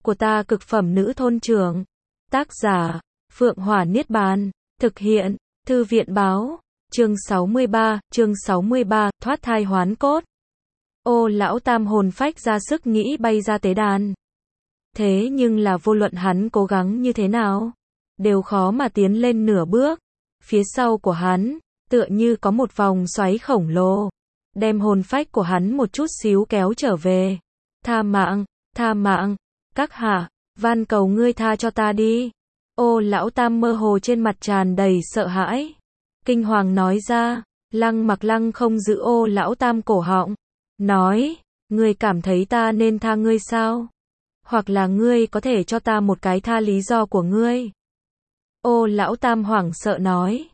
của ta cực phẩm nữ thôn trưởng. Tác giả, Phượng Hỏa Niết Bàn. Thực hiện, Thư viện báo. Chương 63, thoát thai hoán cốt. Ô lão tam hồn phách ra sức nghĩ bay ra tế đàn. Thế nhưng là vô luận hắn cố gắng như thế nào, đều khó mà tiến lên nửa bước. Phía sau của hắn, tựa như có một vòng xoáy khổng lồ, đem hồn phách của hắn một chút xíu kéo trở về. Tha mạng, các hạ, van cầu ngươi tha cho ta đi. Ô lão tam mơ hồ trên mặt tràn đầy sợ hãi. Kinh hoàng nói ra, Lăng Mặc lăng không giữ ô lão tam cổ họng. Nói, ngươi cảm thấy ta nên tha ngươi sao? Hoặc là ngươi có thể cho ta một cái tha lý do của ngươi. Ô lão tam hoảng sợ nói,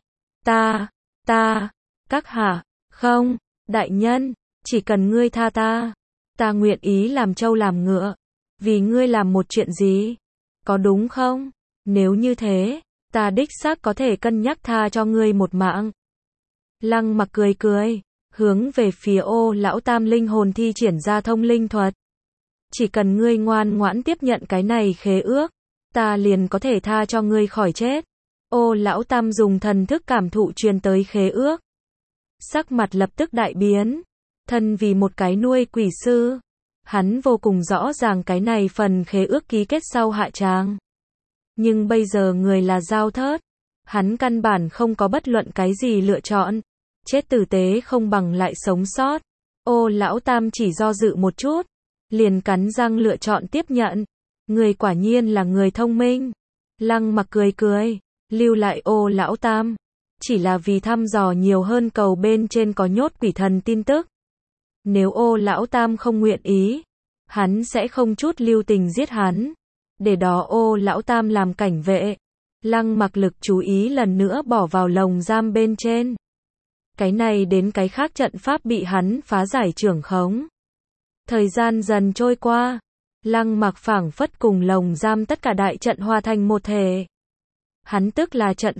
các hạ, không, đại nhân, chỉ cần ngươi tha ta nguyện ý làm trâu làm ngựa, vì ngươi làm một chuyện gì, có đúng không? Nếu như thế, ta đích xác có thể cân nhắc tha cho ngươi một mạng. Lăng Mặc cười, hướng về phía ô lão tam linh hồn thi triển ra thông linh thuật. Chỉ cần ngươi ngoan ngoãn tiếp nhận cái này khế ước, ta liền có thể tha cho ngươi khỏi chết. Ô lão tam dùng thần thức cảm thụ truyền tới khế ước. Sắc mặt lập tức đại biến. Thân vì một cái nuôi quỷ sư, hắn vô cùng rõ ràng cái này phần khế ước ký kết sau hạ tràng. Nhưng bây giờ người là Dao Thớt, hắn căn bản không có bất luận cái gì lựa chọn. Chết tử tế không bằng lại sống sót. Ô lão tam chỉ do dự một chút, liền cắn răng lựa chọn tiếp nhận. Người quả nhiên là người thông minh. Lăng Mặc cười, lưu lại ô lão tam, chỉ là vì thăm dò nhiều hơn cầu bên trên có nhốt quỷ thần tin tức. Nếu ô lão tam không nguyện ý, hắn sẽ không chút lưu tình giết hắn. Để đó ô lão tam làm cảnh vệ. Lăng Mặc lực chú ý lần nữa bỏ vào lồng giam bên trên. Cái này đến cái khác trận pháp bị hắn phá giải trưởng khống. Thời gian dần trôi qua, Lăng Mặc phảng phất cùng lồng giam tất cả đại trận hòa thành một thể. Hắn tức là trận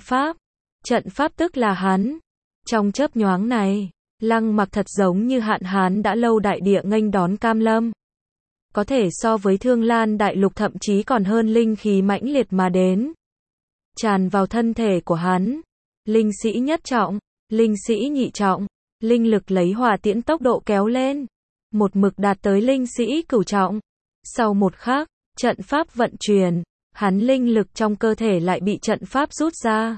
pháp tức là hắn. Trong chớp nhoáng này, Lăng Mặc thật giống như hạn hán đã lâu đại địa nghênh đón cam lâm. Có thể so với Thương Lan đại lục, thậm chí còn hơn linh khí mãnh liệt mà đến. Tràn vào thân thể của hắn. Linh sĩ nhất trọng, linh sĩ nhị trọng, linh lực lấy hỏa tiễn tốc độ kéo lên. Một mực đạt tới linh sĩ cửu trọng. Sau một khắc, trận pháp vận chuyển, hắn linh lực trong cơ thể lại bị trận pháp rút ra.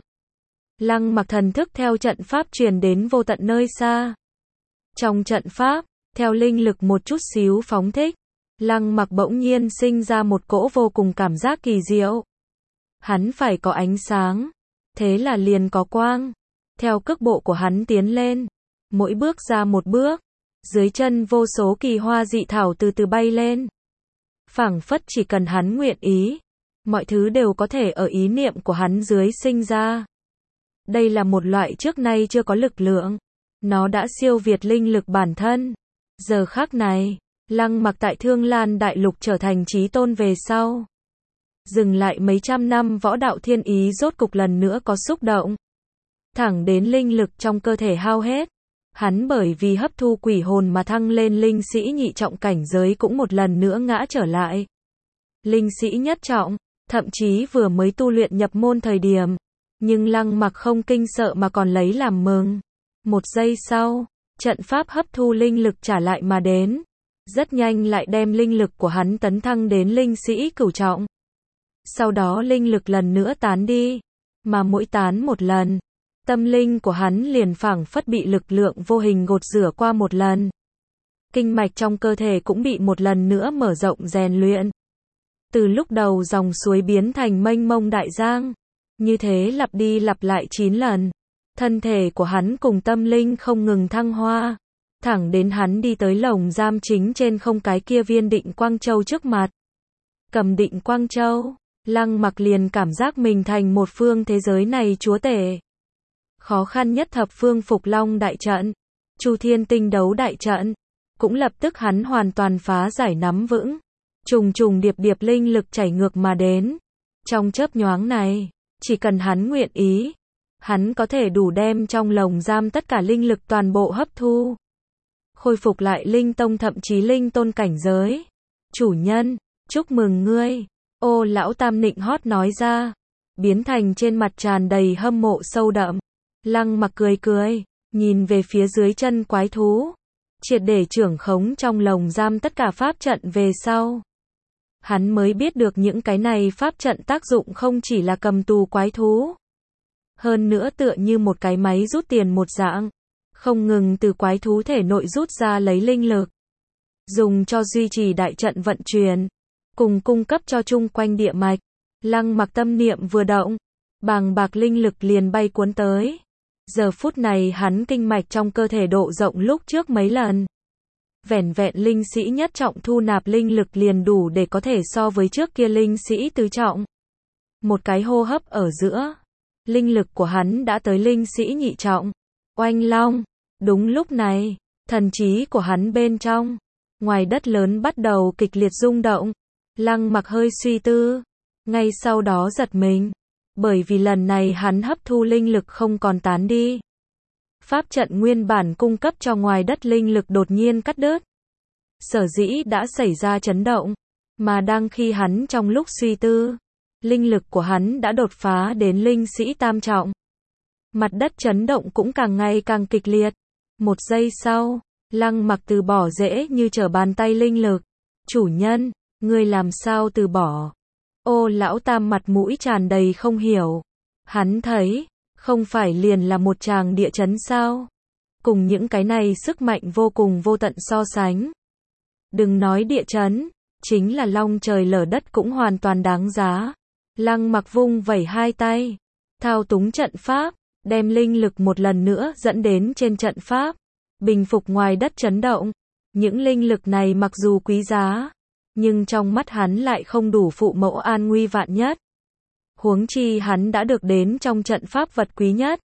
Lăng Mặc thần thức theo trận pháp truyền đến vô tận nơi xa. Trong trận pháp, theo linh lực một chút xíu phóng thích, Lăng Mặc bỗng nhiên sinh ra một cỗ vô cùng cảm giác kỳ diệu. Hắn phải có ánh sáng, thế là liền có quang. Theo cước bộ của hắn tiến lên, mỗi bước ra một bước, dưới chân vô số kỳ hoa dị thảo từ từ bay lên. Phảng phất chỉ cần hắn nguyện ý, mọi thứ đều có thể ở ý niệm của hắn dưới sinh ra. Đây là một loại trước nay chưa có lực lượng. Nó đã siêu việt linh lực bản thân. Giờ khắc này, Lăng Mặc tại Thương Lan đại lục trở thành chí tôn về sau. Dừng lại mấy trăm năm võ đạo thiên ý rốt cục lần nữa có xúc động. Thẳng đến linh lực trong cơ thể hao hết. Hắn bởi vì hấp thu quỷ hồn mà thăng lên linh sĩ nhị trọng cảnh giới cũng một lần nữa ngã trở lại. Linh sĩ nhất trọng, thậm chí vừa mới tu luyện nhập môn thời điểm. Nhưng Lăng Mặc không kinh sợ mà còn lấy làm mừng. Một giây sau, trận pháp hấp thu linh lực trả lại mà đến. Rất nhanh lại đem linh lực của hắn tấn thăng đến linh sĩ cửu trọng. Sau đó linh lực lần nữa tán đi. Mà mỗi tán một lần, tâm linh của hắn liền phảng phất bị lực lượng vô hình gột rửa qua một lần. Kinh mạch trong cơ thể cũng bị một lần nữa mở rộng rèn luyện. Từ lúc đầu dòng suối biến thành mênh mông đại giang. Như thế lặp đi lặp lại 9 lần. Thân thể của hắn cùng tâm linh không ngừng thăng hoa. Thẳng đến hắn đi tới lồng giam chính trên không cái kia viên định quang châu trước mặt. Cầm định quang châu, Lăng Mặc liền cảm giác mình thành một phương thế giới này chúa tể. Khó khăn nhất thập phương Phục Long đại trận, Chu Thiên Tinh đấu đại trận, cũng lập tức hắn hoàn toàn phá giải nắm vững. Trùng trùng điệp điệp linh lực chảy ngược mà đến. Trong chớp nhoáng này, chỉ cần hắn nguyện ý, hắn có thể đủ đem trong lồng giam tất cả linh lực toàn bộ hấp thu. Khôi phục lại linh tông thậm chí linh tôn cảnh giới. Chủ nhân, Chúc mừng ngươi. Ô lão tam nịnh hót nói ra. Biến thành trên mặt tràn đầy hâm mộ sâu đậm. Lăng Mặc cười cười, nhìn về phía dưới chân quái thú. Triệt để trưởng khống trong lồng giam tất cả pháp trận về sau. Hắn mới biết được những cái này pháp trận tác dụng không chỉ là cầm tù quái thú. Hơn nữa tựa như một cái máy rút tiền một dạng. Không ngừng từ quái thú thể nội rút ra lấy linh lực. Dùng cho duy trì đại trận vận chuyển. Cùng cung cấp cho chung quanh địa mạch. Lăng Mặc tâm niệm vừa động. Bàng bạc linh lực liền bay cuốn tới. Giờ phút này hắn kinh mạch trong cơ thể độ rộng lúc trước mấy lần. Vẻn vẹn linh sĩ nhất trọng thu nạp linh lực liền đủ để có thể so với trước kia linh sĩ tứ trọng. Một cái hô hấp ở giữa. Linh lực của hắn đã tới linh sĩ nhị trọng. Oanh long. Đúng lúc này, thần trí của hắn bên trong. Ngoài đất lớn bắt đầu kịch liệt rung động. Lăng Mặc hơi suy tư. Ngay sau đó giật mình. Bởi vì lần này hắn hấp thu linh lực không còn tán đi. Pháp trận nguyên bản cung cấp cho ngoài đất linh lực đột nhiên cắt đứt. Sở dĩ đã xảy ra chấn động. Mà đang khi hắn trong lúc suy tư. Linh lực của hắn đã đột phá đến linh sĩ tam trọng. Mặt đất chấn động cũng càng ngày càng kịch liệt. Một giây sau, Lăng Mặc từ bỏ dễ như trở bàn tay linh lực. Chủ nhân, ngươi làm sao từ bỏ? Ô lão tam mặt mũi tràn đầy không hiểu. Hắn thấy, không phải liền là một tràng địa chấn sao? Cùng những cái này sức mạnh vô cùng vô tận so sánh. Đừng nói địa chấn, chính là long trời lở đất cũng hoàn toàn đáng giá. Lăng Mặc vung vẩy hai tay, thao túng trận pháp, đem linh lực một lần nữa dẫn đến trên trận pháp, bình phục ngoài đất chấn động. Những linh lực này mặc dù quý giá, nhưng trong mắt hắn lại không đủ phụ mẫu an nguy vạn nhất. Huống chi hắn đã được đến trong trận pháp vật quý nhất.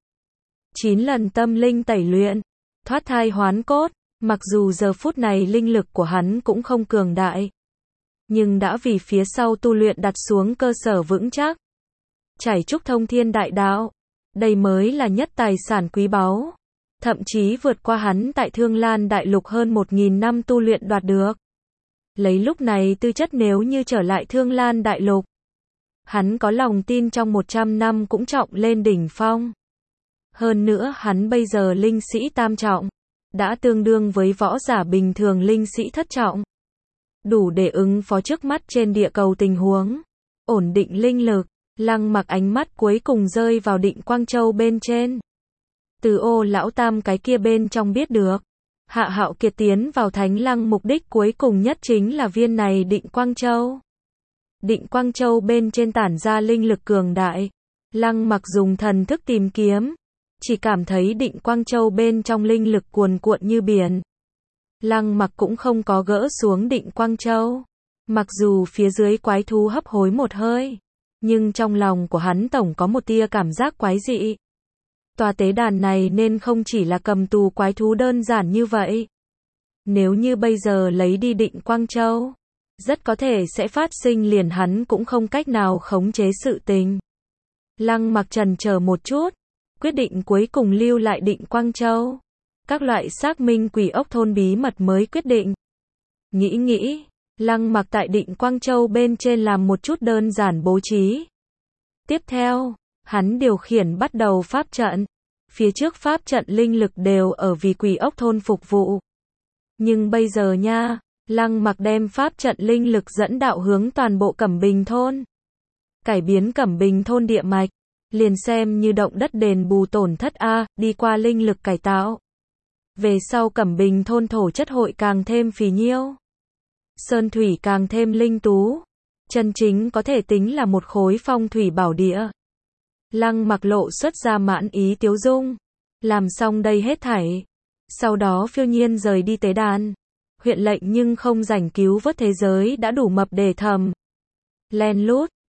9 lần tâm linh tẩy luyện, thoát thai hoán cốt, mặc dù giờ phút này linh lực của hắn cũng không cường đại, nhưng đã vì phía sau tu luyện đặt xuống cơ sở vững chắc. Trải trúc thông thiên đại đạo, đây mới là nhất tài sản quý báu, thậm chí vượt qua hắn tại Thương Lan Đại Lục hơn 1000 năm tu luyện đoạt được. Lấy lúc này tư chất nếu như trở lại Thương Lan Đại Lục, hắn có lòng tin trong 100 năm cũng trọng lên đỉnh phong. Hơn nữa hắn bây giờ linh sĩ tam trọng, đã tương đương với võ giả bình thường linh sĩ thất trọng. Đủ để ứng phó trước mắt trên địa cầu tình huống. Ổn định linh lực, Lăng Mặc ánh mắt cuối cùng rơi vào Định Quang Châu bên trên. Từ Ô lão tam cái kia bên trong biết được, Hạ Hạo Kiệt tiến vào Thánh Lăng mục đích cuối cùng nhất chính là viên này Định Quang Châu. Định Quang Châu bên trên tản ra linh lực cường đại. Lăng Mặc dùng thần thức tìm kiếm, chỉ cảm thấy Định Quang Châu bên trong linh lực cuồn cuộn như biển. Lăng Mặc cũng không có gỡ xuống Định Quang Châu. Mặc dù phía dưới quái thú hấp hối một hơi, nhưng trong lòng của hắn tổng có một tia cảm giác quái dị. Tòa tế đàn này nên không chỉ là cầm tù quái thú đơn giản như vậy. Nếu như bây giờ lấy đi Định Quang Châu, rất có thể sẽ phát sinh liền hắn cũng không cách nào khống chế sự tình. Lăng Mặc chần chờ một chút, quyết định cuối cùng lưu lại Định Quang Châu. Các loại xác minh quỷ ốc thôn bí mật mới quyết định. Nghĩ, Lăng Mặc tại Định Quang Châu bên trên làm một chút đơn giản bố trí. Tiếp theo, hắn điều khiển bắt đầu pháp trận. Phía trước pháp trận linh lực đều ở vì quỷ ốc thôn phục vụ. Nhưng bây giờ nha, Lăng Mặc đem pháp trận linh lực dẫn đạo hướng toàn bộ Cẩm Bình thôn. Cải biến Cẩm Bình thôn địa mạch, liền xem như động đất đền bù tổn thất A, đi qua linh lực cải tạo. Về sau Cẩm Bình thôn thổ chất hội càng thêm phì nhiêu. Sơn thủy càng thêm linh tú. Chân chính có thể tính là một khối phong thủy bảo địa. Lăng Mặc lộ xuất ra mãn ý tiếu dung. Làm xong đây hết thảy. Sau đó phiêu nhiên rời đi tế đàn. Huyện lệnh nhưng không rảnh cứu vớt thế giới đã đủ mập để thầm. Len lút,